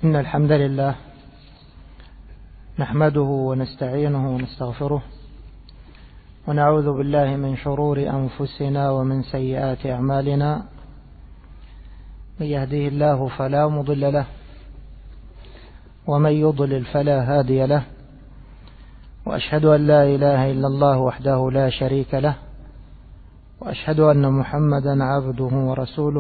إن الحمد لله نحمده ونستعينه ونستغفره ونعوذ بالله من شرور أنفسنا ومن سيئات أعمالنا. من يهديه الله فلا مضل له ومن يضلل فلا هادي له، وأشهد أن لا إله إلا الله وحده لا شريك له، وأشهد أن محمدا عبده ورسوله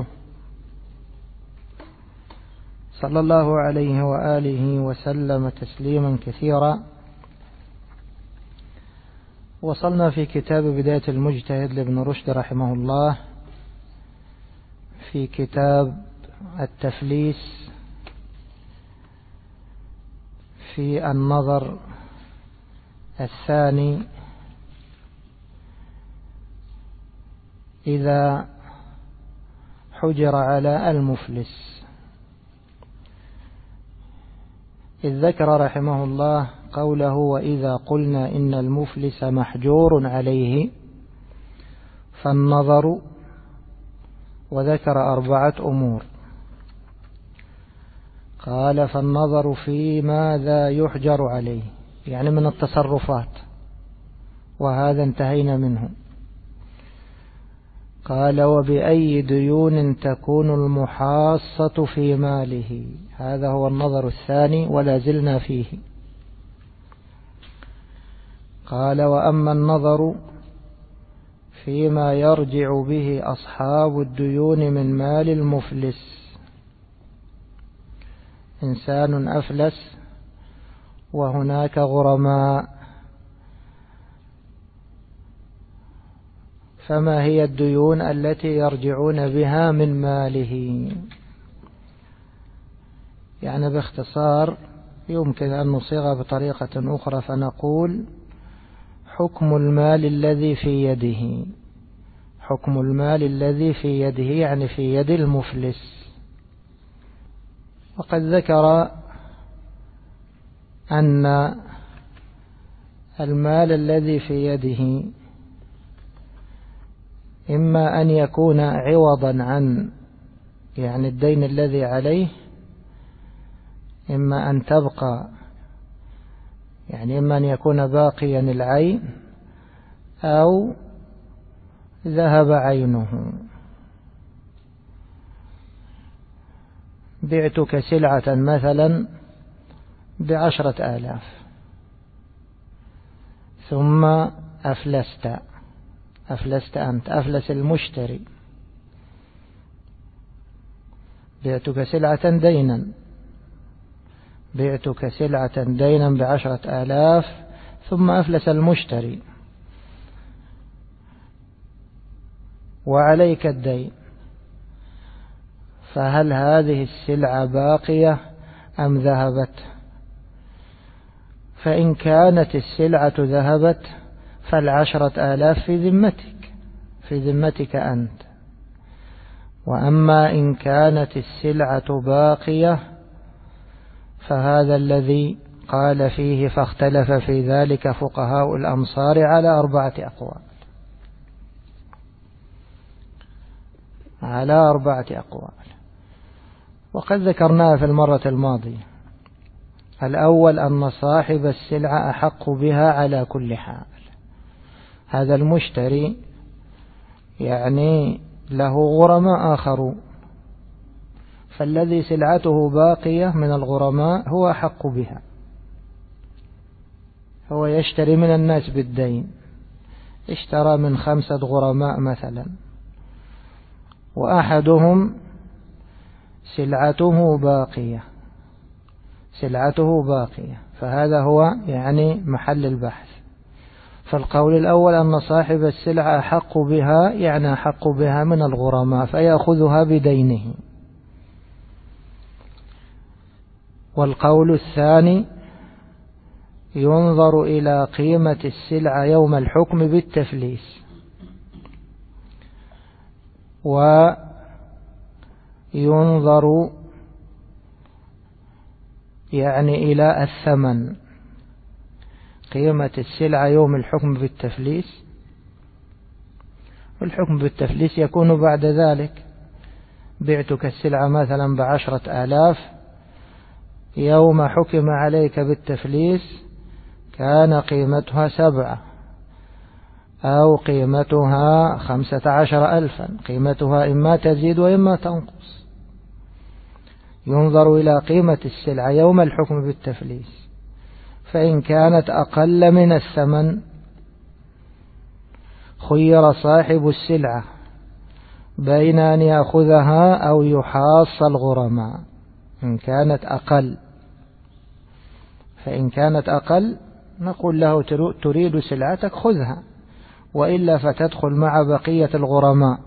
صلى الله عليه وآله وسلم تسليما كثيرا. وصلنا في كتاب بداية المجتهد لابن رشد رحمه الله في كتاب التفليس في النظر الثاني إذا حجر على المفلس، إذ ذكر رحمه الله قوله: وإذا قلنا إن المفلس محجور عليه فالنظر، وذكر 4 أمور. قال: فالنظر في ماذا يحجر عليه، يعني من التصرفات، وهذا انتهينا منه. قال: وبأي ديون تكون المحاصة في ماله، هذا هو النظر الثاني ولا زلنا فيه. قال: وأما النظر فيما يرجع به أصحاب الديون من مال المفلس، إنسان أفلس وهناك غرماء، فما هي الديون التي يرجعون بها من ماله؟ يعني باختصار يمكن أن نصيغ بطريقة أخرى فنقول: حكم المال الذي في يده، حكم المال الذي في يده يعني في يد المفلس. وقد ذكر أن المال الذي في يده إما أن يكون عوضا عن يعني الدين الذي عليه، إما أن تبقى يعني إما أن يكون باقيا العين أو ذهب عينه. بعتك سلعة مثلا ب10,000 ثم أفلست أنت، أفلس المشتري. بعتك سلعة دينا، بعتك سلعة دينا ب10,000 ثم أفلس المشتري وعليك الدين، فهل هذه السلعة باقية أم ذهبت؟ فإن كانت السلعة ذهبت فال10,000 في ذمتك أنت. وأما إن كانت السلعة باقية فهذا الذي قال فيه فاختلف في ذلك فقهاء الأمصار على 4 أقوال، على 4 أقوال، وقد ذكرناها في المرة الماضية. الأول أن صاحب السلعة أحق بها على كل حال، هذا المشتري يعني له غرماء آخرون، فالذي سلعته باقية من الغرماء هو أحق بها. هو يشتري من الناس بالدين، اشترى من 5 غرماء مثلا، وأحدهم سلعته باقية، فهذا هو يعني محل البحث. فالقول الأول أن صاحب السلعة أحق بها، يعني أحق بها من الغرماء فيأخذها بدينه. والقول الثاني ينظر إلى قيمة السلعة يوم الحكم بالتفليس، وينظر يعني إلى الثمن، قيمة السلعة يوم الحكم بالتفليس. والحكم بالتفليس يكون بعد ذلك، بعتك السلعة مثلا ب10,000 يوم حكم عليك بالتفليس كان قيمتها 7 أو قيمتها 15,000، قيمتها إما تزيد وإما تنقص. ينظر إلى قيمة السلعة يوم الحكم بالتفليس، فإن كانت أقل من الثمن خير صاحب السلعة بين أن يأخذها أو يحاص الغرماء إن كانت أقل. فإن كانت أقل نقول له تريد سلعتك خذها، وإلا فتدخل مع بقية الغرماء.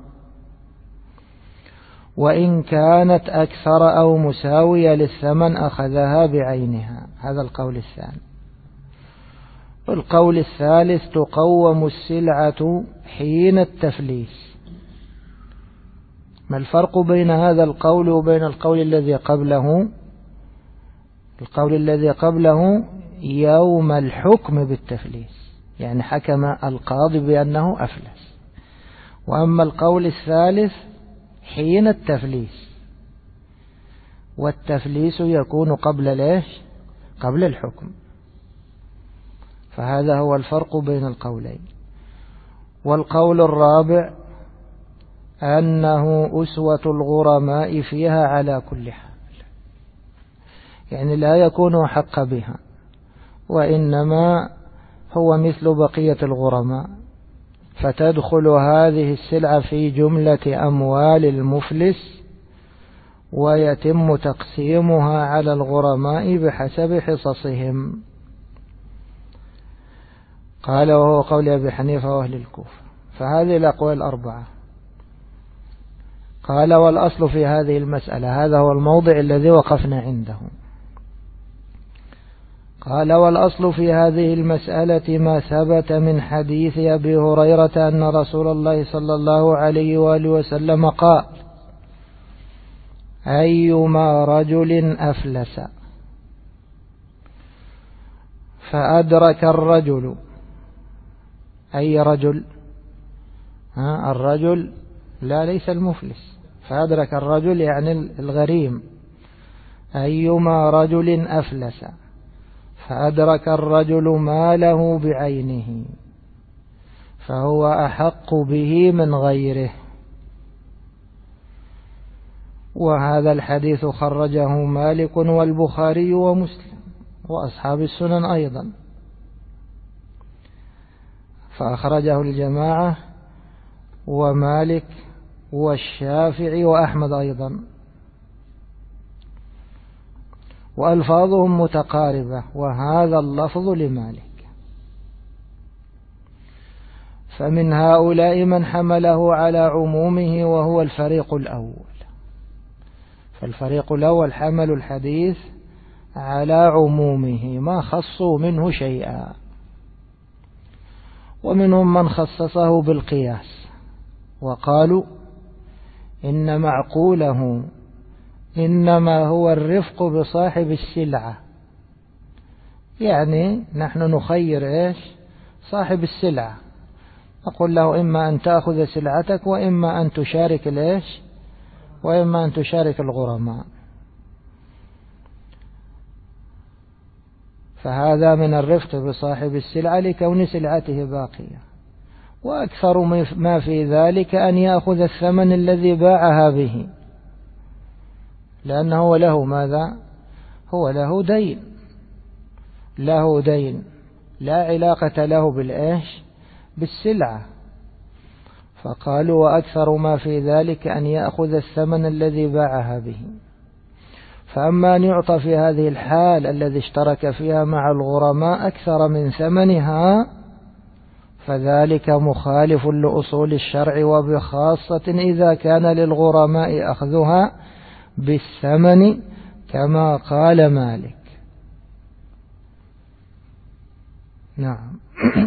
وإن كانت أكثر أو مساوية للثمن أخذها بعينها. هذا القول الثاني. القول الثالث تقوم السلعة حين التفليس. ما الفرق بين هذا القول وبين القول الذي قبله؟ القول الذي قبله يوم الحكم بالتفليس، يعني حكم القاضي بأنه أفلس. وأما القول الثالث حين التفليس، والتفليس يكون قبل الحكم. فهذا هو الفرق بين القولين. والقول الرابع أنه أسوة الغرماء فيها على كل حال، يعني لا يكون حق بها، وإنما هو مثل بقية الغرماء، فتدخل هذه السلعة في جملة أموال المفلس، ويتم تقسيمها على الغرماء بحسب حصصهم. قال وهو قول أبي حنيفة وأهل الكوفة. فهذه الأقوال الأربعة. قال والأصل في هذه المسألة، هذا هو الموضع الذي وقفنا عنده. قال والأصل في هذه المسألة ما ثبت من حديث أبي هريرة أن رسول الله صلى الله عليه وآله وسلم قال: أيما رجل أفلس فأدرك الرجل، أي رجل؟ الرجل لا ليس المفلس، فأدرك الرجل يعني الغريم. أيما رجل أفلس فأدرك الرجل ماله بعينه فهو أحق به من غيره. وهذا الحديث خرجه مالك والبخاري ومسلم وأصحاب السنن أيضا، فأخرجه الجماعة ومالك والشافعي وأحمد أيضا، وألفاظهم متقاربة، وهذا اللفظ لمالك. فمن هؤلاء من حمله على عمومه وهو الفريق الأول. فالفريق الأول حملوا الحديث على عمومه ما خصوا منه شيئا. ومنهم من خصصه بالقياس وقالوا إن معقوله إنما هو الرفق بصاحب السلعة، يعني نحن نخير صاحب السلعة، نقول له إما أن تأخذ سلعتك وإما أن تشارك وإما أن تشارك الغرماء. فهذا من الرفق بصاحب السلعة لكون سلعته باقية. وأكثر ما في ذلك أن يأخذ الثمن الذي باعها به، لأنه له ماذا؟ هو له دين لا علاقة له بالسلعة. فقالوا وأكثر ما في ذلك أن يأخذ الثمن الذي باعها به. فأما أن يعطى في هذه الحال الذي اشترك فيها مع الغرماء أكثر من ثمنها فذلك مخالف لأصول الشرع، وبخاصة إذا كان للغرماء أخذها بالثمن كما قال مالك. نعم.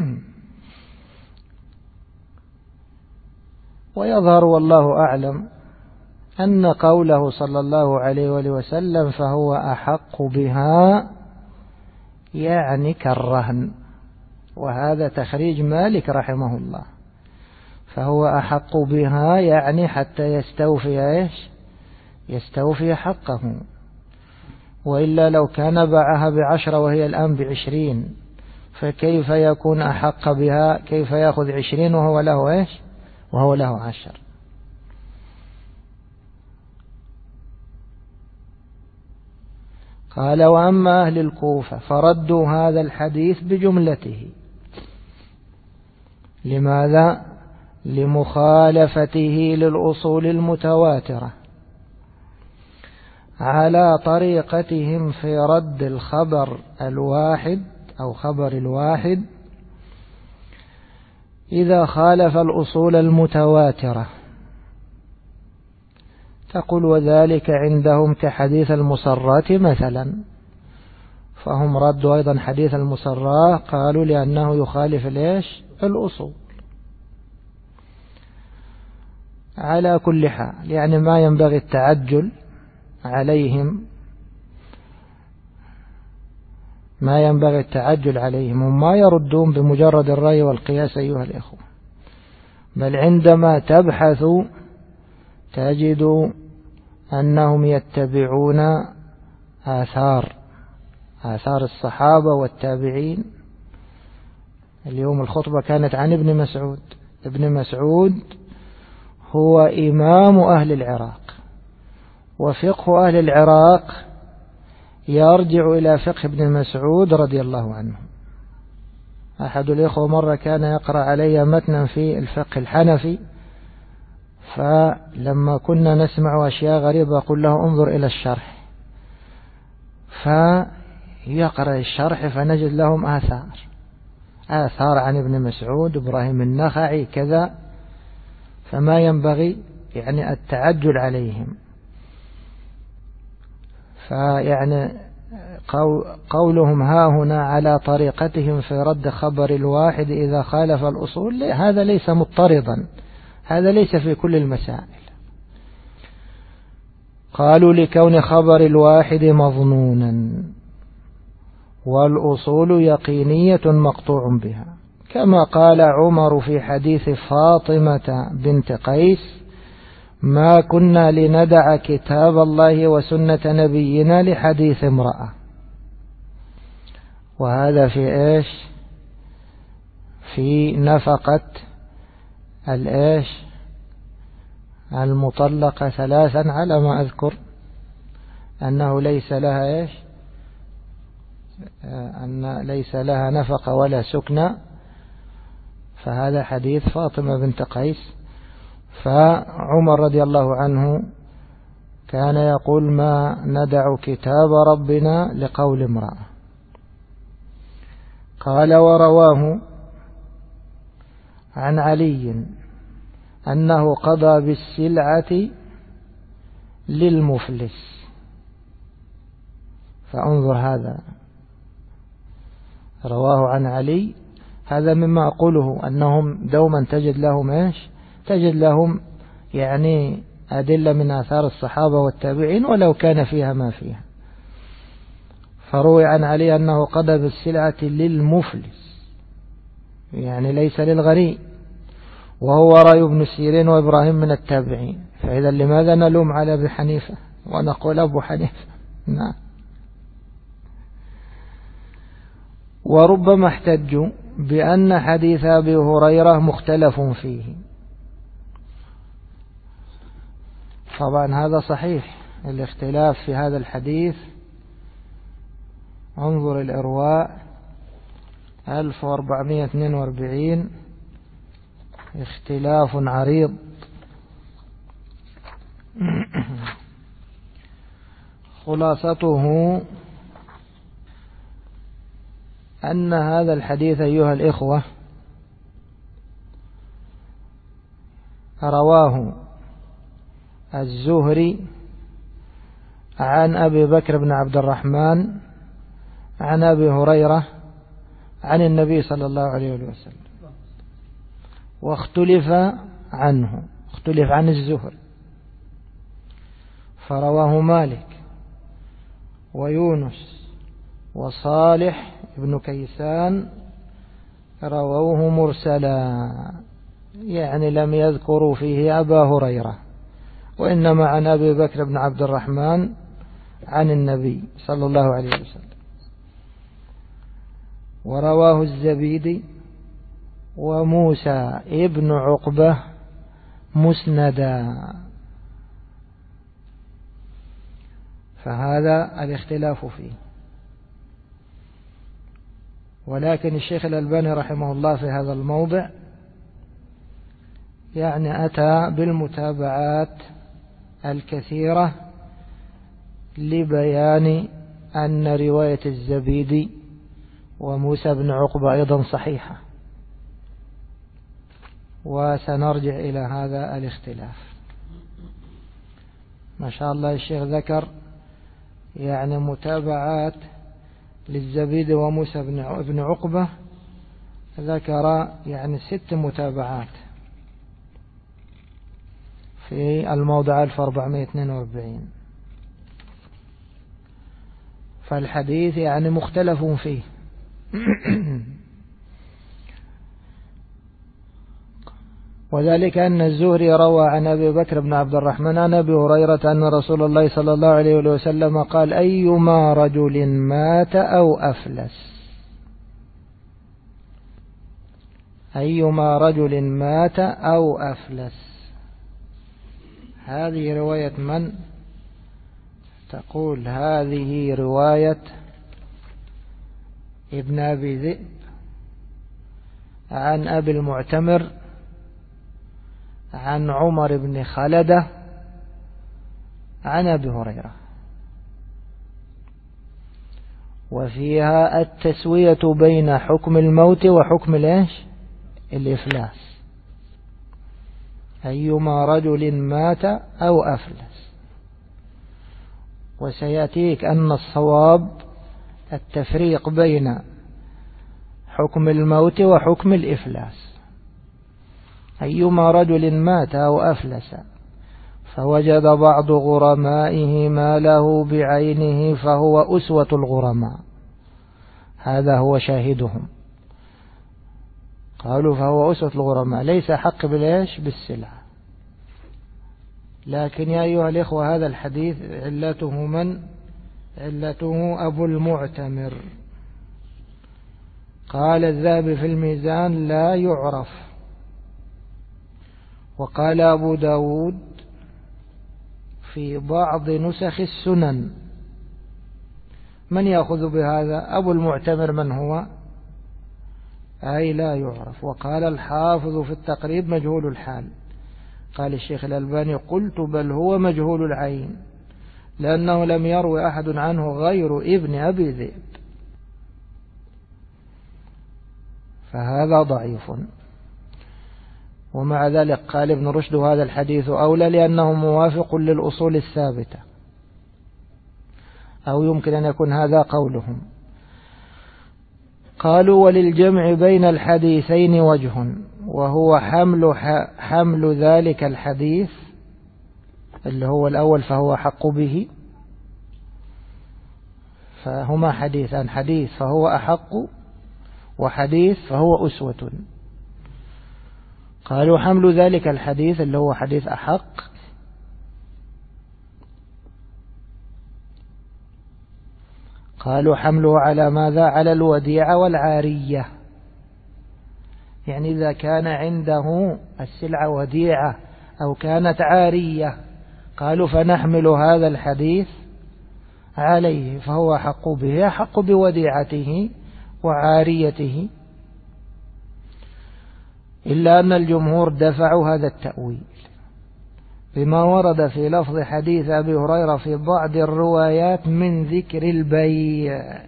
ويظهر والله أعلم أن قوله صلى الله عليه وآله وسلم فهو أحق بها يعني كالرهن، وهذا تخريج مالك رحمه الله. فهو أحق بها يعني حتى يستوفي حقه. وإلا لو كان باعها ب10 وهي الآن ب20 فكيف يكون أحق بها؟ كيف يأخذ 20 وهو له إيش؟ وهو له 10. قال وأما أهل الكوفة فردوا هذا الحديث بجملته. لماذا؟ لمخالفته للأصول المتواترة على طريقتهم في رد الخبر الواحد أو خبر الواحد إذا خالف الأصول المتواترة. تقول وذلك عندهم كحديث المصرات مثلا، فهم ردوا أيضا حديث المصرات قالوا لأنه يخالف ليش؟ الأصول. على كل حال يعني ما ينبغي التعجل عليهم، ما ينبغي التعجل عليهم، وما يردون بمجرد الرأي والقياس أيها الإخوة، بل عندما تبحثوا تجدوا أنهم يتبعون آثار الصحابة والتابعين. اليوم الخطبة كانت عن ابن مسعود. ابن مسعود هو إمام أهل العراق، وفقه أهل العراق يرجع إلى فقه ابن مسعود رضي الله عنه. أحد الإخوة مرة كان يقرأ علي متنا في الفقه الحنفي، فلما كنا نسمع أشياء غريبة أقول له انظر إلى الشرح، فيقرأ الشرح فنجد لهم آثار عن ابن مسعود، إبراهيم النخعي كذا، فما ينبغي يعني التعجل عليهم. فيعني قولهم ها هنا على طريقتهم في رد خبر الواحد إذا خالف الأصول، هذا ليس مضطردا، هذا ليس في كل المسائل. قالوا لكون خبر الواحد مظنونا والأصول يقينية مقطوع بها، كما قال عمر في حديث فاطمة بنت قيس ما كنا لندع كتاب الله وسنة نبينا لحديث امرأة. وهذا في إيش؟ في نفقة الإيش؟ المطلقة 3 على ما أذكر أنه ليس لها إيش؟ أن ليس لها نفقة ولا سكنى، فهذا حديث فاطمة بنت قيس. فعمر رضي الله عنه كان يقول ما ندع كتاب ربنا لقول امرأة. قال ورواه عن علي أنه قضى بالسلعة للمفلس. فانظر هذا رواه عن علي، هذا مما أقوله أنهم دوما تجد لهم إيش؟ تجد لهم يعني أدلة من آثار الصحابة والتابعين ولو كان فيها ما فيها. فروي عن علي أنه قضى بالسلعة للمفلس، يعني ليس للغني، وهو رأي ابن سيرين وإبراهيم من التابعين. فإذا لماذا نلوم على أبي حنيفة ونقول أبو حنيفة؟ نعم. وربما احتجوا بأن حديث أبي هريرة مختلف فيه. طبعا هذا صحيح الاختلاف في هذا الحديث. انظر الإرواء 1442 اختلاف عريض. خلاصته أن هذا الحديث أيها الإخوة رواه الزهري عن أبي بكر بن عبد الرحمن عن أبي هريرة عن النبي صلى الله عليه وسلم، واختلف عنه، اختلف عن الزهري، فرواه مالك ويونس وصالح بن كيسان رووه مرسلا، يعني لم يذكروا فيه أبا هريرة، وإنما عن أبي بكر بن عبد الرحمن عن النبي صلى الله عليه وسلم. ورواه الزبيدي وموسى ابن عقبة مسندا. فهذا الاختلاف فيه. ولكن الشيخ الألباني رحمه الله في هذا الموضع يعني أتى بالمتابعات الكثيرة لبيان أن رواية الزبيدي وموسى بن عقبة أيضا صحيحة، وسنرجع إلى هذا الاختلاف. ما شاء الله الشيخ ذكر يعني متابعات للزبيدي وموسى بن عقبة، ذكر يعني 6 متابعات في الموضع 1442. فالحديث يعني مختلف فيه. وذلك أن الزهري روى عن أبي بكر بن عبد الرحمن عن أبي هريرة أن رسول الله صلى الله عليه وسلم قال: أيما رجل مات أو أفلس. أيما رجل مات أو أفلس. هذه رواية من؟ تقول هذه رواية ابن أبي ذئب عن أبي المعتمر عن عمر بن خلدة عن أبي هريرة، وفيها التسوية بين حكم الموت وحكم الإفلاس. أيما رجل مات أو أفلس. وسيأتيك أن الصواب التفريق بين حكم الموت وحكم الإفلاس. أيما رجل مات أو أفلس فوجد بعض غرمائه ما له بعينه فهو أسوة الغرماء. هذا هو شاهدهم. قالوا فهو أسوة الغرماء، ليس حق بالسلعة. لكن يا أيها الإخوة هذا الحديث علته من؟ علته أبو المعتمر. قال الذهبي في الميزان لا يعرف. وقال أبو داود في بعض نسخ السنن. من يأخذ بهذا؟ أبو المعتمر من هو؟ أي لا يعرف. وقال الحافظ في التقريب مجهول الحال. قال الشيخ الألباني قلت بل هو مجهول العين، لأنه لم يروي أحد عنه غير ابن أبي ذئب، فهذا ضعيف. ومع ذلك قال ابن رشد هذا الحديث أولى لأنه موافق للأصول الثابتة، أو يمكن أن يكون هذا قولهم. قالوا وللجمع بين الحديثين وجه، وهو حمل ذلك الحديث اللي هو الأول فهو حق به، فهما حديثان: حديث فهو أحق، وحديث فهو أسوة. قالوا حمل ذلك الحديث اللي هو حديث أحق قالوا حمله على ماذا؟ على الوديعة والعارية. يعني إذا كان عنده السلعة وديعة أو كانت عارية قالوا فنحمل هذا الحديث عليه، فهو حق به، حق بوديعته وعاريته. إلا أن الجمهور دفعوا هذا التأويل بما ورد في لفظ حديث أبي هريرة في بعض الروايات من ذكر البيع،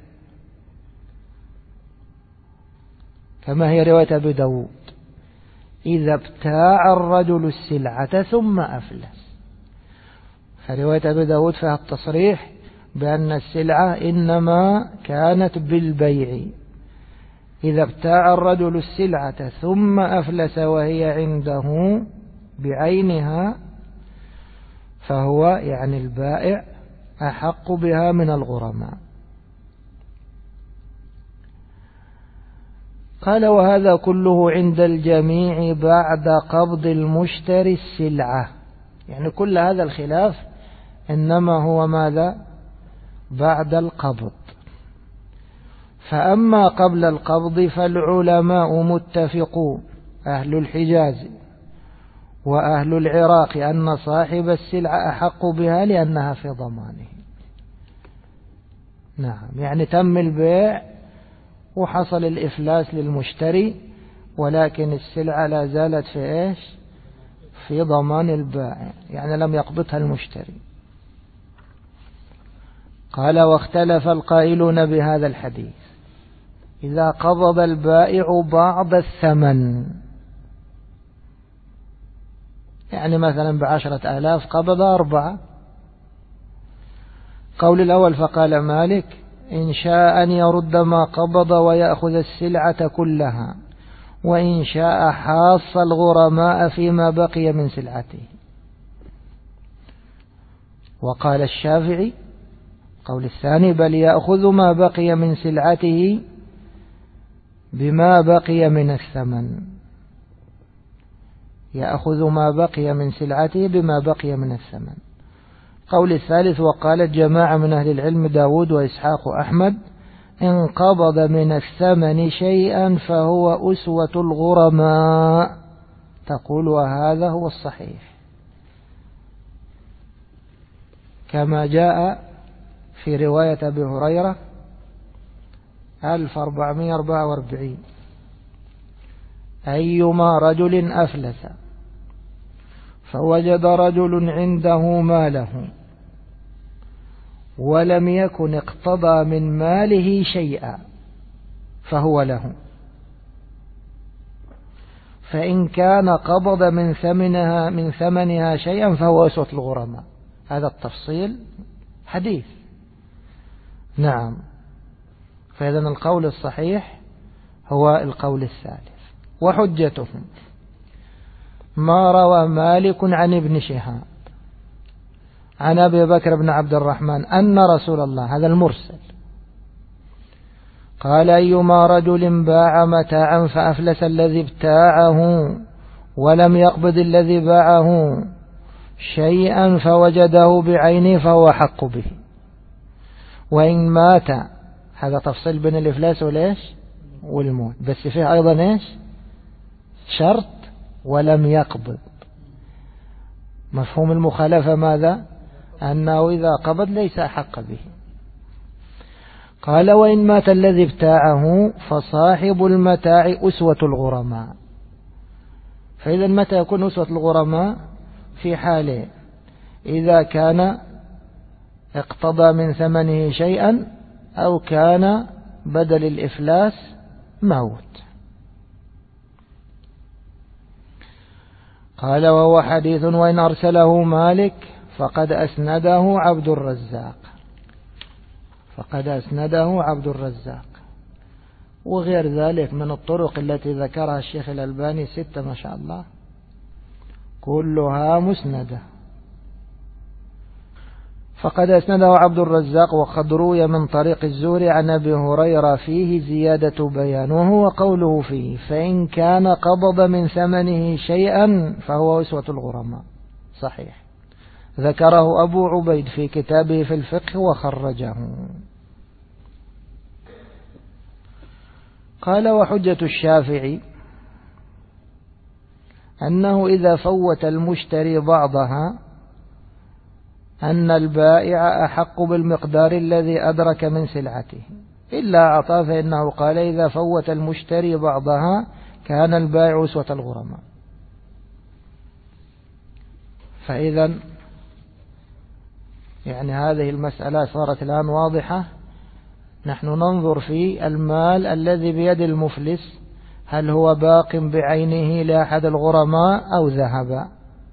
كما هي رواية أبي داود: إذا ابتاع الرجل السلعة ثم أفلس. فرواية أبي داود فيها التصريح بأن السلعة إنما كانت بالبيع. إذا ابتاع الرجل السلعة ثم أفلس وهي عنده بعينها فهو يعني البائع أحق بها من الغرماء. قال وهذا كله عند الجميع بعد قبض المشتري السلعة. يعني كل هذا الخلاف إنما هو ماذا؟ بعد القبض. فأما قبل القبض فالعلماء متفقون أهل الحجاز وأهل العراق أن صاحب السلعة أحق بها لأنها في ضمانه. نعم، يعني تم البيع وحصل الإفلاس للمشتري، ولكن السلعة لا زالت في إيش؟ في ضمان البائع، يعني لم يقبضها المشتري. قال: واختلف القائلون بهذا الحديث إذا قبض البائع بعض الثمن، يعني مثلا ب10,000 قبض 4. قول الأول فقال مالك: إن شاء أن يرد ما قبض ويأخذ السلعة كلها، وإن شاء حاص الغرماء فيما بقي من سلعته. وقال الشافعي قول الثاني: بل يأخذ ما بقي من سلعته بما بقي من الثمن، يأخذ ما بقي من سلعته بما بقي من الثمن. قول الثالث: وقالت جماعة من أهل العلم داود وإسحاق وأحمد: إن قبض من الثمن شيئا فهو أسوة الغرماء. تقول: وهذا هو الصحيح، كما جاء في رواية أبي هريرة 1444: أيما رجل أفلس فوجد رجل عنده ماله ولم يكن اقتضى من ماله شيئا فهو له، فإن كان قبض من ثمنها شيئا فهو أسوة الغرماء. هذا التفصيل حديث. نعم، فإذا القول الصحيح هو القول الثالث. وحجتهم ما روى مالك عن ابن شهاب عن أبي بكر بن عبد الرحمن أن رسول الله، هذا المرسل، قال: أيما رجل باع متاعا فأفلس الذي ابتاعه ولم يقبض الذي باعه شيئا فوجده بعينه فهو حق به، وإن مات. هذا تفصيل بين الإفلاس والموت، بس فيه أيضا شرط: ولم يقبض. مفهوم المخالفة ماذا؟ أنه إذا قبض ليس أحق به. قال: وإن مات الذي ابتاعه فصاحب المتاع أسوة الغرماء. فإذا متى يكون أسوة الغرماء؟ في حالين: إذا كان اقتضى من ثمنه شيئا، أو كان بدل الإفلاس موت. قال: وهو حديث وإن أرسله مالك فقد أسنده عبد الرزاق، وغير ذلك من الطرق التي ذكرها الشيخ الألباني 6 ما شاء الله، كلها مسندة. فقد أسنده عبد الرزاق، وقد روي من طريق الزهري عن أبي هريرة فيه زيادة بيان، وهو قوله فيه: فإن كان قبض من ثمنه شيئا فهو أسوة الغرماء. صحيح، ذكره أبو عبيد في كتابه في الفقه وخرجه. قال: وحجة الشافعي أنه إذا فوت المشتري بعضها أن البائع أحق بالمقدار الذي أدرك من سلعته، إلا أعطاه، فإنه قال: إذا فوت المشتري بعضها كان البائع أسوة الغرماء. فإذا يعني هذه المسألة صارت الآن واضحة. نحن ننظر في المال الذي بيد المفلس، هل هو باق بعينه لأحد الغرماء أو ذهب؟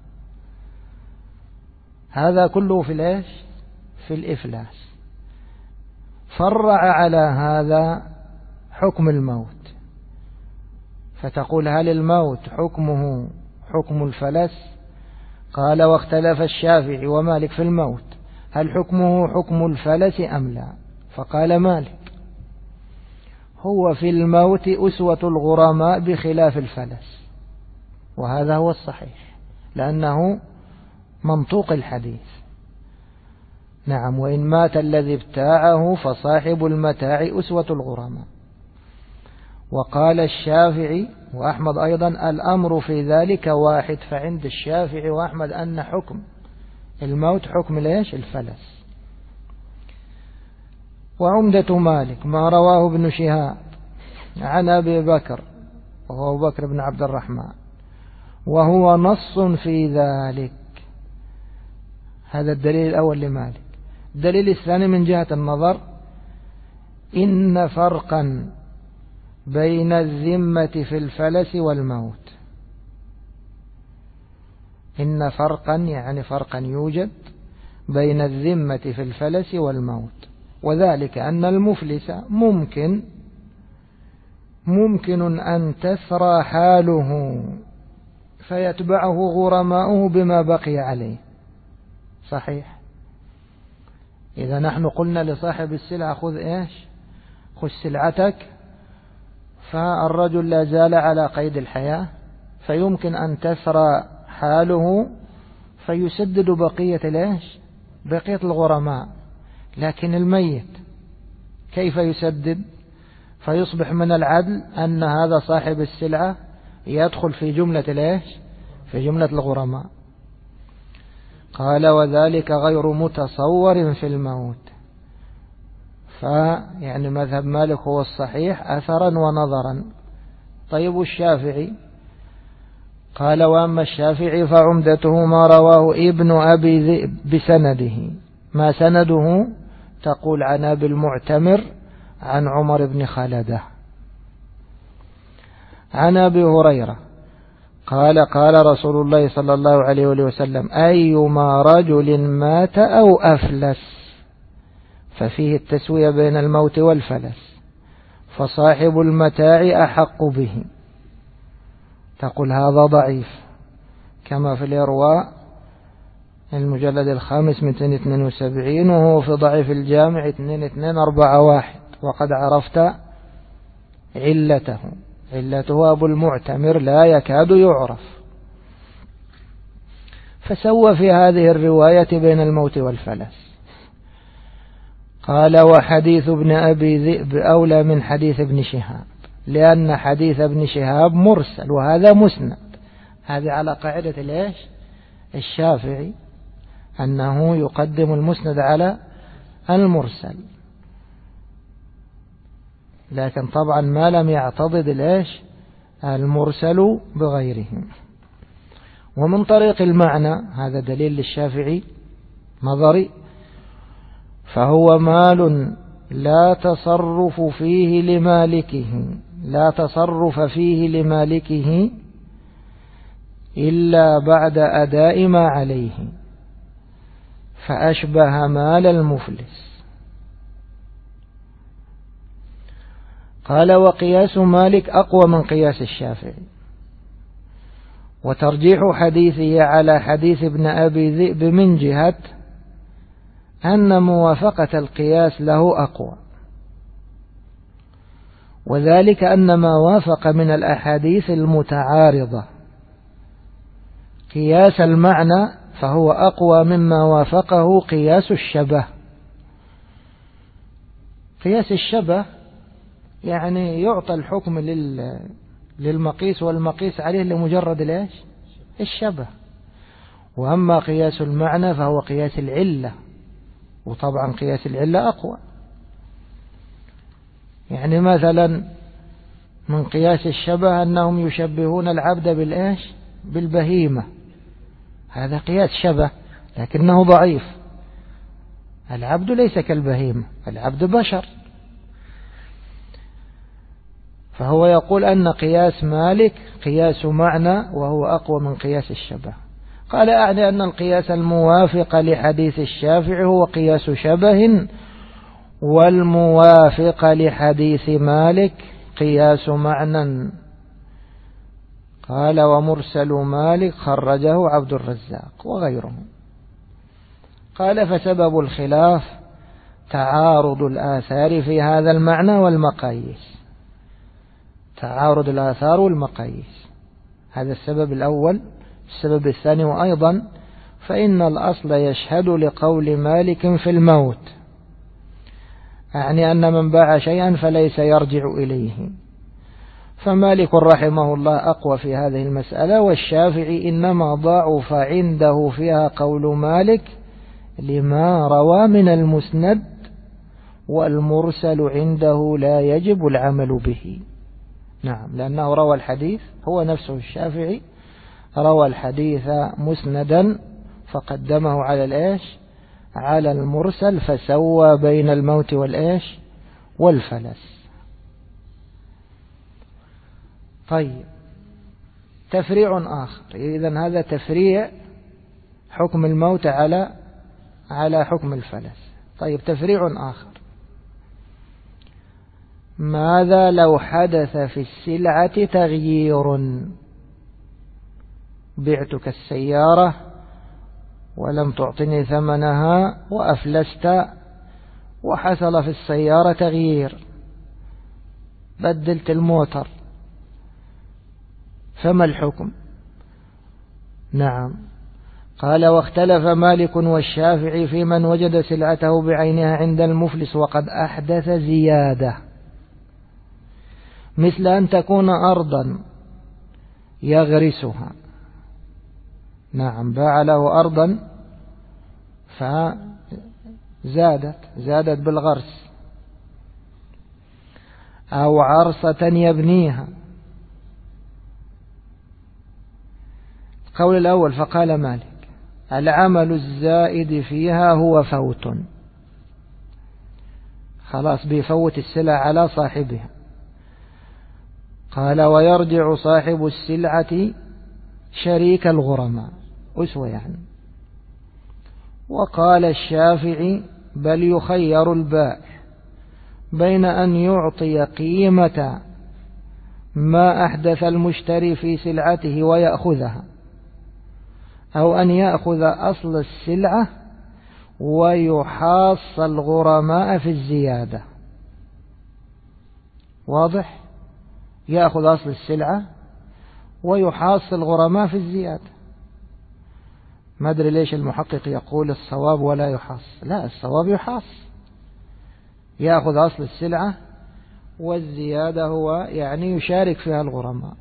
هذا كله في الإفلاس. فرع على هذا حكم الموت، فتقول: هل الموت حكمه حكم الفلس؟ قال: واختلف الشافعي ومالك في الموت، هل حكمه حكم الفلس أم لا؟ فقال مالك: هو في الموت أسوة الغرماء بخلاف الفلس، وهذا هو الصحيح، لأنه منطوق الحديث. نعم، وإن مات الذي ابتاعه فصاحب المتاع أسوة الغرماء. وقال الشافعي وأحمد أيضا الأمر في ذلك واحد، فعند الشافعي وأحمد أن حكم الموت حكم ليش الفلس. وعمدة مالك ما رواه ابن شهاب عن أبي بكر وهو أبو بكر بن عبد الرحمن وهو نص في ذلك. هذا الدليل الأول لمالك. الدليل الثاني من جهة النظر إن فرقا بين الذمة في الفلس والموت. إن فرقا يعني فرقا يوجد بين الذمة في الفلس والموت، وذلك أن المفلس ممكن أن تثرى حاله فيتبعه غرماؤه بما بقي عليه. صحيح. إذا نحن قلنا لصاحب السلعة خذ إيش؟ خذ سلعتك، فالرجل لا زال على قيد الحياة، فيمكن أن تثرى حاله فيسدد بقية الغرماء. لكن الميت كيف يسدد؟ فيصبح من العدل أن هذا صاحب السلعة يدخل في جملة الغرماء. قال وذلك غير متصور في الموت. فيعني مذهب مالك هو الصحيح أثرا ونظرا. طيب الشافعي قال وأما الشافعي فعمدته ما رواه ابن أبي ذئب بسنده. ما سنده؟ تقول عن أبي المعتمر عن عمر بن خالدة عن أبي هريرة قال رسول الله صلى الله عليه وسلم أيما رجل مات أو أفلس ففيه التسوية بين الموت والفلس فصاحب المتاع أحق به. تقول هذا ضعيف كما في الإرواء المجلد 5 من 272 وهو في ضعيف الجامع 2241. وقد عرفت علته أبو المعتمر لا يكاد يعرف. فسوى في هذه الرواية بين الموت والفلس. قال وحديث ابن أبي ذئب أولى من حديث ابن شهاب لأن حديث ابن شهاب مرسل وهذا مسند. هذه على قاعدة الشافعي أنه يقدم المسند على المرسل، لكن طبعا ما لم يعتضد المرسل بغيره. ومن طريق المعنى هذا دليل للشافعي نظري، فهو مال لا تصرف فيه لمالكه إلا بعد أداء ما عليه، فأشبه مال المفلس. قال وقياس مالك أقوى من قياس الشافعي، وترجيح حديثه على حديث ابن أبي ذئب من جهة أن موافقة القياس له أقوى، وذلك أن ما وافق من الأحاديث المتعارضة قياس المعنى فهو أقوى مما وافقه قياس الشبه. قياس الشبه يعني يعطى الحكم للمقيس والمقيس عليه لمجرد الشبه. وأما قياس المعنى فهو قياس العلة، وطبعا قياس العلة أقوى. يعني مثلا من قياس الشبه أنهم يشبهون العبد بالبهيمة، هذا قياس شبه لكنه ضعيف. العبد ليس كالبهيمة، العبد بشر. فهو يقول أن قياس مالك قياس معنى وهو أقوى من قياس الشبه. قال أعني أن القياس الموافق لحديث الشافعي هو قياس شبه، والموافق لحديث مالك قياس معنى. قال ومرسل مالك خرجه عبد الرزاق وغيره. قال فسبب الخلاف تعارض الآثار في هذا المعنى والمقاييس. تعارض الآثار والمقاييس هذا السبب الأول. السبب الثاني وأيضا فإن الأصل يشهد لقول مالك في الموت، يعني أن من باع شيئا فليس يرجع إليه. فمالك رحمه الله أقوى في هذه المسألة، والشافعي إنما ضعف عنده فيها قول مالك لما روى من المسند، والمرسل عنده لا يجب العمل به. نعم، لأنه روى الحديث، هو نفسه الشافعي روى الحديث مسندا فقدمه على الإيش؟ على المرسل، فسوى بين الموت والإيش؟ والفلس. طيب، تفريع آخر، إذن هذا تفريع حكم الموت على حكم الفلس. طيب، تفريع آخر، ماذا لو حدث في السلعة تغيير؟ بعتك السيارة ولم تعطني ثمنها وأفلست، وحصل في السيارة تغيير، بدلت الموتر، فما الحكم؟ نعم، قال: واختلف مالك والشافعي في من وجد سلعته بعينها عند المفلس وقد أحدث زيادة، مثل أن تكون أرضا يغرسها. نعم، باع له أرضا فزادت بالغرس، أو عرصة يبنيها. القول الأول، فقال مالك: العمل الزائد فيها هو فوت، خلاص بيفوت السلع على صاحبها. قال: ويرجع صاحب السلعة شريك الغرماء، أسوة يعني. وقال الشافعي: بل يخير البائع بين أن يعطي قيمة ما أحدث المشتري في سلعته ويأخذها، أو أن يأخذ أصل السلعة ويحاص الغرماء في الزيادة. واضح؟ يأخذ أصل السلعة ويحاص الغرماء في الزيادة. ما أدري ليش المحقق يقول الصواب ولا يحاص. لا، الصواب يحاص، يأخذ أصل السلعة والزيادة هو يعني يشارك فيها الغرماء.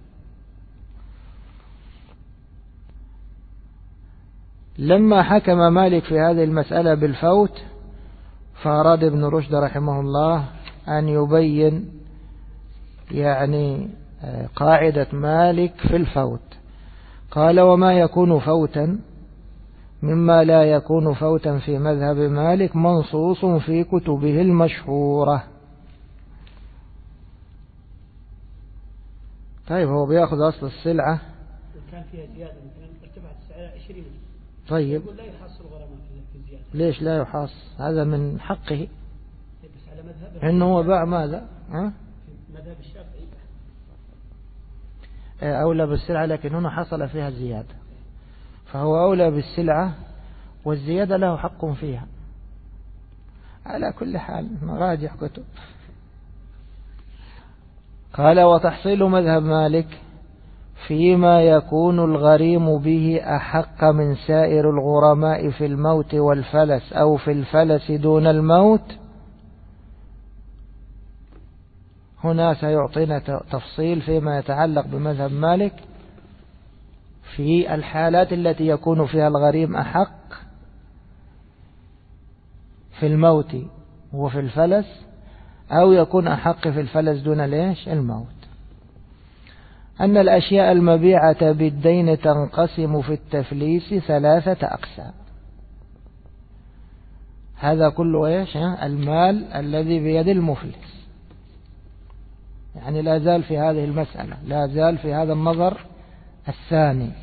لما حكم مالك في هذه المسألة بالفوت، فأراد ابن رشد رحمه الله أن يبين يعني قاعدة مالك في الفوت. قال: وما يكون فوتا مما لا يكون فوتا في مذهب مالك منصوص في كتبه المشهورة. طيب، هو بيأخذ أصل السلعة كان فيها زيادة، مثلا ارتفعت السعر 20. طيب، يقول لا يحصل الغرماء في الزيادة. ليش لا يحاص؟ هذا من حقه، بس على مذهب إنه هو باع ماذا؟ مذهب الشافعي أولى بالسلعة، لكن هنا حصل فيها زيادة، فهو أولى بالسلعة والزيادة له حق فيها. على كل حال نراجع كتب. قال: وتحصيل مذهب مالك فيما يكون الغريم به أحق من سائر الغرماء في الموت والفلس، أو في الفلس دون الموت. هنا سيعطينا تفصيل فيما يتعلق بمذهب مالك في الحالات التي يكون فيها الغريم أحق في الموت وفي الفلس، أو يكون أحق في الفلس دون الموت. أن الأشياء المبيعة بالدين تنقسم في التفليس 3 أقسام. هذا كله المال الذي بيد المفلس، يعني لا زال في هذه المسألة، لا زال في هذا النظر الثاني.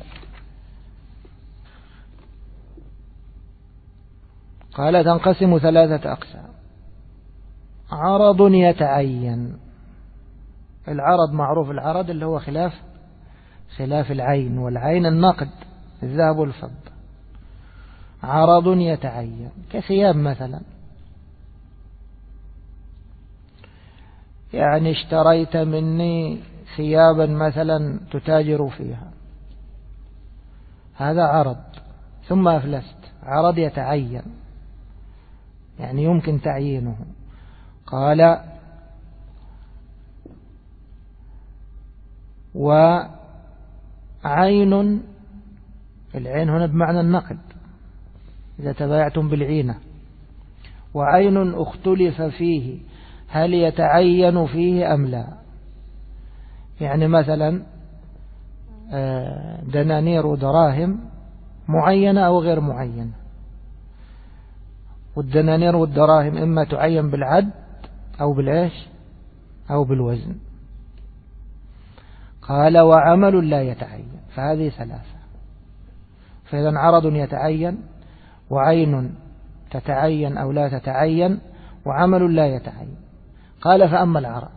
قال: تنقسم 3 أقسام. عرض يتعين، العرض معروف، العرض اللي هو خلاف العين، والعين النقد، الذهب والفضة. عرض يتعين كثياب مثلا، يعني اشتريت مني ثيابا مثلا تتاجر فيها، هذا عرض، ثم أفلست، عرض يتعين يعني يمكن تعيينه. قال وعين، العين هنا بمعنى النقد إذا تبايعتم بالعينة، وعين اختلف فيه هل يتعين فيه أم لا. يعني مثلا دنانير ودراهم معينة أو غير معينة، والدنانير والدراهم إما تعين بالعد أو بالإيش أو بالوزن. قال وعمل لا يتعين، فهذه ثلاثة. فإذا عرض يتعين، وعين تتعين أو لا تتعين، وعمل لا يتعين. قال فأما العرض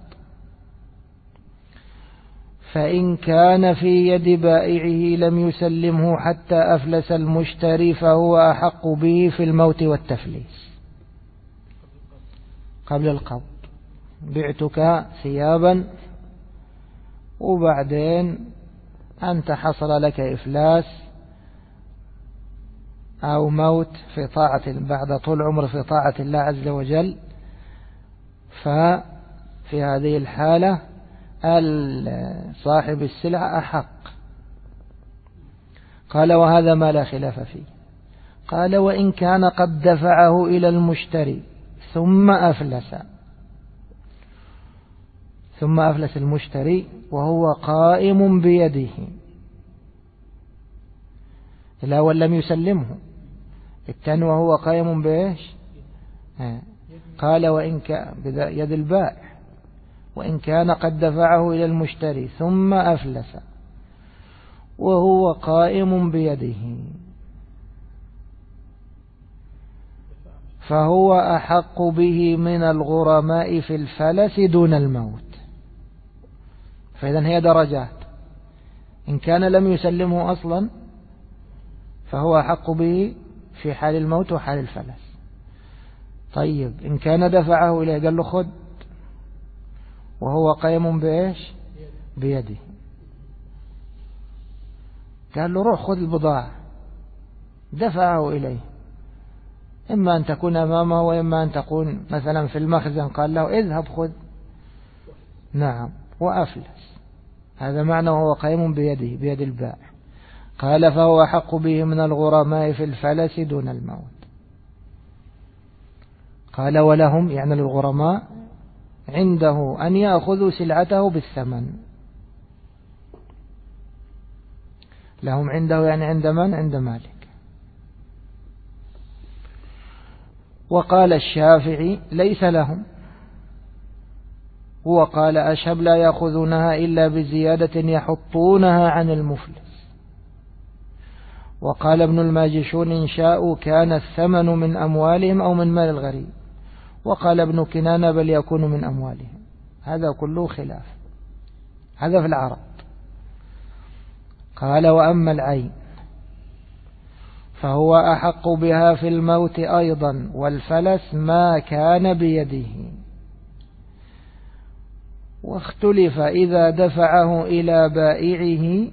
فإن كان في يد بائعه لم يسلمه حتى أفلس المشتري فهو أحق به في الموت والتفليس. قبل القبض بعتك ثيابا وبعدين أنت حصل لك إفلاس أو موت في طاعة بعد طول عمر في طاعة الله عز وجل، ففي هذه الحالة صاحب السلعة أحق. قال وهذا ما لا خلاف فيه. قال وإن كان قد دفعه إلى المشتري ثم أفلس المشتري وهو قائم بيده، الأول لم يسلمه، الثاني وهو قائم بإيش؟ قال وإن كان بيد البائع، وإن كان قد دفعه إلى المشتري ثم أفلس وهو قائم بيده فهو أحق به من الغرماء في الفلس دون الموت. فإذا هي درجات، إن كان لم يسلمه أصلا فهو أحق به في حال الموت وحال الفلس. طيب إن كان دفعه إليه قال له خذ وهو قائم بإيش؟ بيده، قال له روح خذ البضاعة، دفعه إليه، إما أن تكون أمامه وإما أن تكون مثلا في المخزن، قال له اذهب خذ، نعم، وأفلس، هذا معنى وهو قائم بيده بيد البائع. قال فهو أحق به من الغرماء في الفلس دون الموت. قال ولهم يعني للغرماء عنده أن يأخذوا سلعته بالثمن، لهم عنده يعني عند من؟ عند مالك. وقال الشافعي ليس لهم، هو قال أشهب لا يأخذونها إلا بزيادة يحطونها عن المفلس. وقال ابن الماجشون إن شاءوا كان الثمن من أموالهم أو من مال الغريب. وقال ابن كنانة بل يكون من أموالهم. هذا كله خلاف، هذا في العرض. قال وأما العين فهو أحق بها في الموت أيضا والفلس ما كان بيده، واختلف إذا دفعه إلى بائعه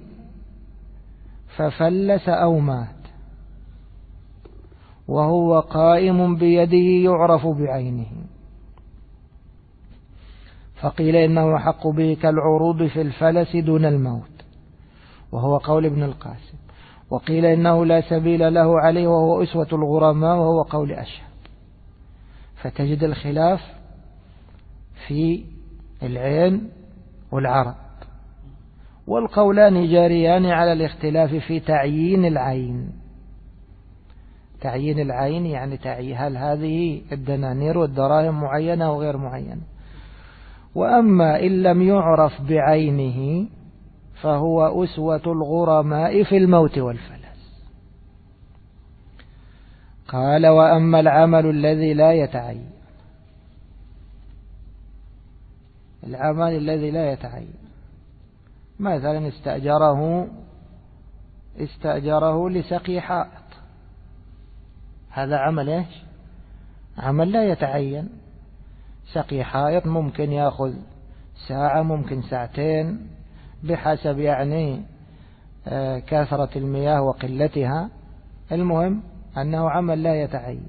ففلس أو مات وهو قائم بيده يعرف بعينه، فقيل إنه حق به كالعروض في الفلس دون الموت وهو قول ابن القاسم، وقيل إنه لا سبيل له عليه وهو أسوة الغرماء وهو قول أشهب. فتجد الخلاف في العين والعرض، والقولان جاريان على الاختلاف في تعيين العين. تعيين العين يعني هل هذه الدنانير والدراهم معينة أو غير معينة. وأما إن لم يعرف بعينه فهو أسوة الغرماء في الموت والفلس. قال وأما العمل الذي لا يتعين، العمل الذي لا يتعين مثلا استأجره لسقي حائط، هذا عمل ايش؟ عمل لا يتعين. سقي حائط ممكن يأخذ ساعة ممكن ساعتين بحسب يعني كثرة المياه وقلتها، المهم أنه عمل لا يتعين.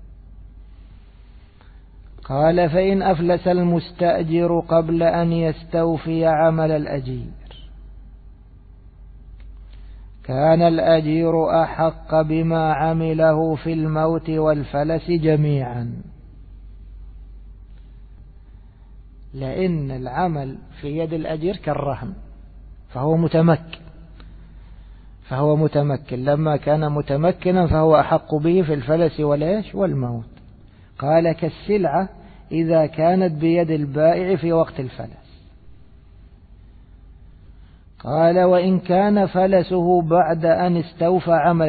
قال فإن أفلس المستأجر قبل أن يستوفي عمل الأجير كان الأجير أحق بما عمله في الموت والفلس جميعا، لأن العمل في يد الأجير كالرهن، فهو متمكن لما كان متمكنا فهو أحق به في الفلس والموت. قال كالسلعة إذا كانت بيد البائع في وقت الفلس. قال وإن كان فلسه بعد أن استوفى عمل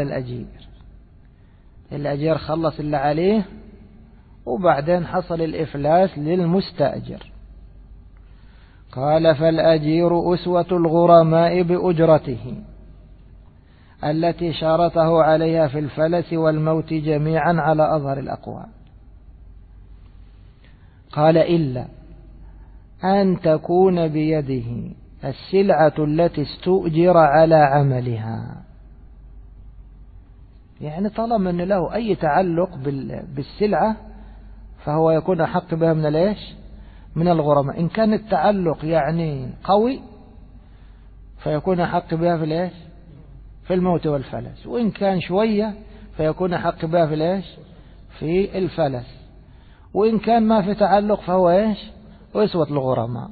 الأجير خلص اللي عليه وبعدين حصل الإفلاس للمستأجر. قال فالأجير أسوة الغرماء بأجرته التي شارطه عليها في الفلس والموت جميعا على أظهر الأقوال. قال إلا أن تكون بيده السلعة التي استؤجر على عملها، يعني طالما أن له أي تعلق بالسلعة فهو يكون أحق بها من الغرماء. إن كان التعلق يعني قوي فيكون أحق بها في الموت والفلس، وإن كان شوية فيكون أحق بها في الفلس، وإن كان ما في تعلق فهو أسوة الغرماء.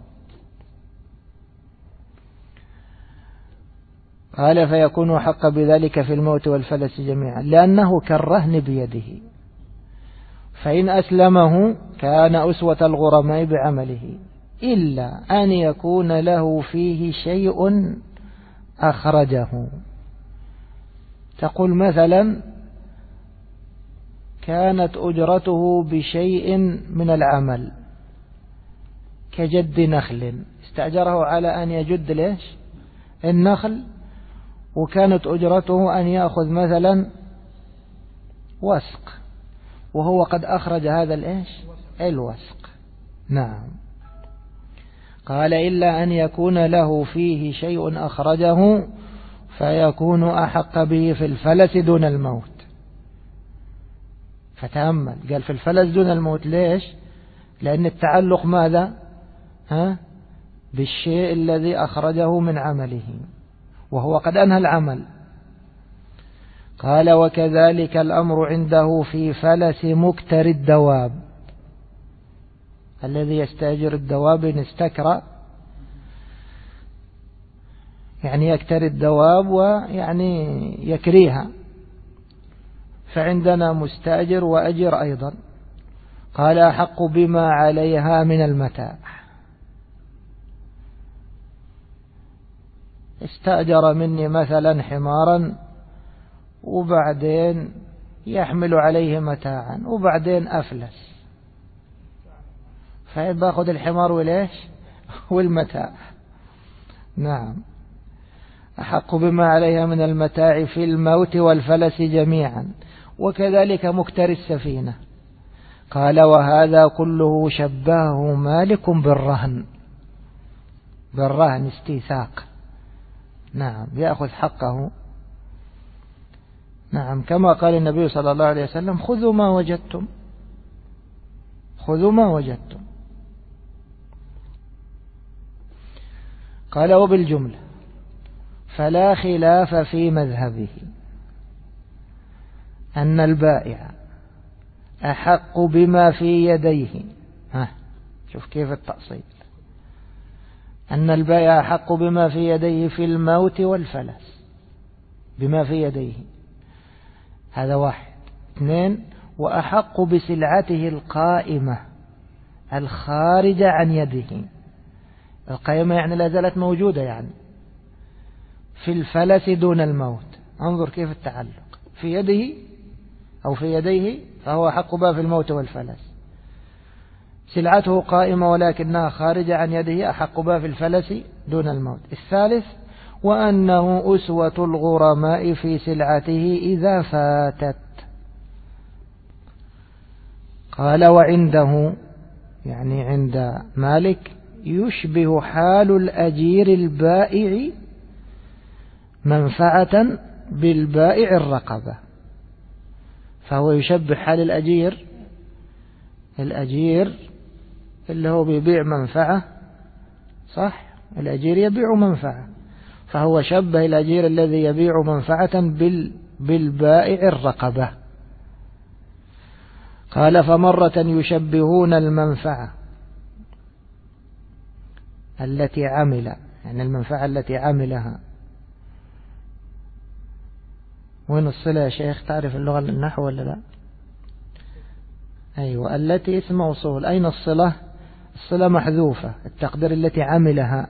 قال فيكون حق بذلك في الموت والفلس جميعا لأنه كالرهن بيده، فإن أسلمه كان أسوة الغرماء بعمله إلا أن يكون له فيه شيء أخرجه. تقول مثلا كانت أجرته بشيء من العمل كجد نخل، استأجره على أن يجد النخل، وكانت أجرته أن يأخذ مثلا وسق وهو قد أخرج هذا الوسق. نعم. قال إلا أن يكون له فيه شيء أخرجه فيكون أحق به في الفلس دون الموت. فتأمل، قال في الفلس دون الموت. ليش؟ لأن التعلق ماذا؟ بالشيء الذي أخرجه من عمله وهو قد أنهى العمل. قال وكذلك الأمر عنده في فلس مكتر الدواب، الذي يستأجر الدواب إن استكرى، يعني يكتري الدواب ويعني يكريها، فعندنا مستأجر وأجر أيضا. قال أحق بما عليها من المتاع. استأجر مني مثلا حمارا وبعدين يحمل عليه متاعا وبعدين أفلس، فباخذ الحمار والمتاع. نعم. أحق بما عليها من المتاع في الموت والفلس جميعا، وكذلك مكتر السفينة. قال وهذا كله شبهه مالك بالرهن استيثاق. نعم، يأخذ حقه. نعم، كما قال النبي صلى الله عليه وسلم خذوا ما وجدتم. قال وبالجملة فلا خلاف في مذهبه أن البائع أحق بما في يديه. شوف كيف التأصيل، أن البائع أحق بما في يديه في الموت والفلس، بما في يديه، هذا واحد. اثنين، وأحق بسلعته القائمة الخارجة عن يده. القائمة يعني لا زالت موجودة، يعني في الفلس دون الموت. انظر كيف التعلق، في يده أو في يديه فهو أحق بها في الموت والفلس. سلعته قائمة ولكنها خارجة عن يده، أحق بها في الفلس دون الموت. الثالث، وأنه أسوة الغرماء في سلعته إذا فاتت. قال وعنده، يعني عند مالك، يشبه حال الأجير البائع منفعة بالبائع الرقبة. فهو يشبه حال الأجير اللي هو بيبيع منفعة، صح؟ الأجير يبيع منفعة، فهو شبه الأجير الذي يبيع منفعة بالبائع الرقبة. قال فمرة يشبهون المنفعة التي عمل، يعني المنفعة التي عملها. وين الصلة يا شيخ؟ تعرف اللغة النحو ولا لا؟ أيوة، التي اسم موصول. أين الصلة؟ الصلة محذوفة، التقدير التي عملها.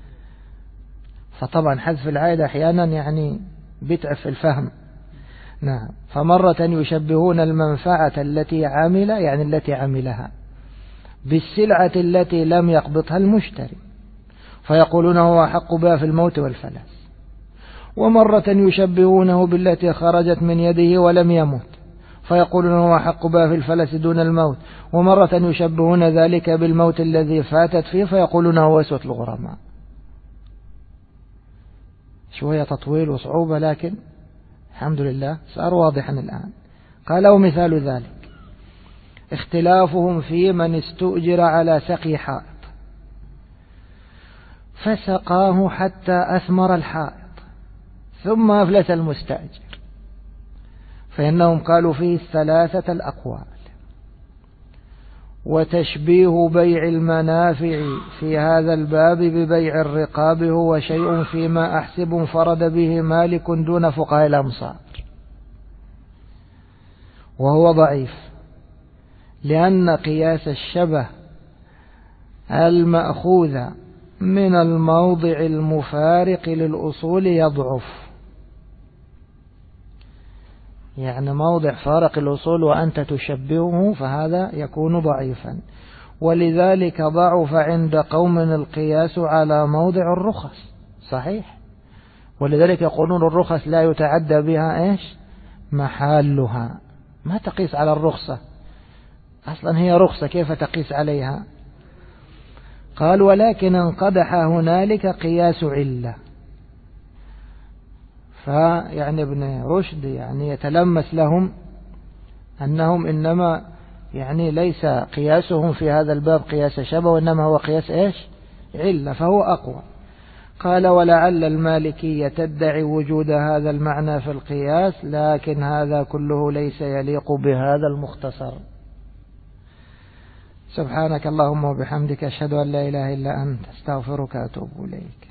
فطبعا حذف العائد أحيانا يعني بيتعب في الفهم. نعم. فمرة يشبهون المنفعة التي عمل، يعني التي عملها، بالسلعة التي لم يقبضها المشتري، فيقولون هو أحق بها في الموت والفلس. ومرة يشبهونه بالتي خرجت من يده ولم يمت، فيقولون هو أحق بها في الفلس دون الموت. ومرة يشبهون ذلك بالموت الذي فاتت فيه، فيقولون هو أسوة الغرماء. شوية تطويل وصعوبة، لكن الحمد لله صار واضحا الآن. قال ومثال ذلك اختلافهم في من استؤجر على سقي حائط فسقاه حتى أثمر الحائط ثم أفلس المستأجر، فإنهم قالوا فيه 3 الأقوال. وتشبيه بيع المنافع في هذا الباب ببيع الرقاب هو شيء فيما أحسب انفرد به مالك دون فقهاء الأمصار، وهو ضعيف، لأن قياس الشبه المأخوذ من الموضع المفارق للأصول يضعف. يعني موضع فارق الأصول وأنت تشبهه فهذا يكون ضعيفا، ولذلك ضعف عند قوم القياس على موضع الرخص. صحيح، ولذلك يقولون الرخص لا يتعدى بها محلها، ما تقيس على الرخصة، أصلا هي رخصة كيف تقيس عليها؟ قال ولكن انقدح هنالك قياس علة. فيعني ابن رشد يعني يتلمس لهم أنهم إنما يعني ليس قياسهم في هذا الباب قياس شبه، وإنما هو قياس علة، فهو أقوى. قال ولعل المالكية تدعي وجود هذا المعنى في القياس، لكن هذا كله ليس يليق بهذا المختصر. سبحانك اللهم وبحمدك أشهد أن لا إله إلا أنت، استغفرك وأتوب إليك.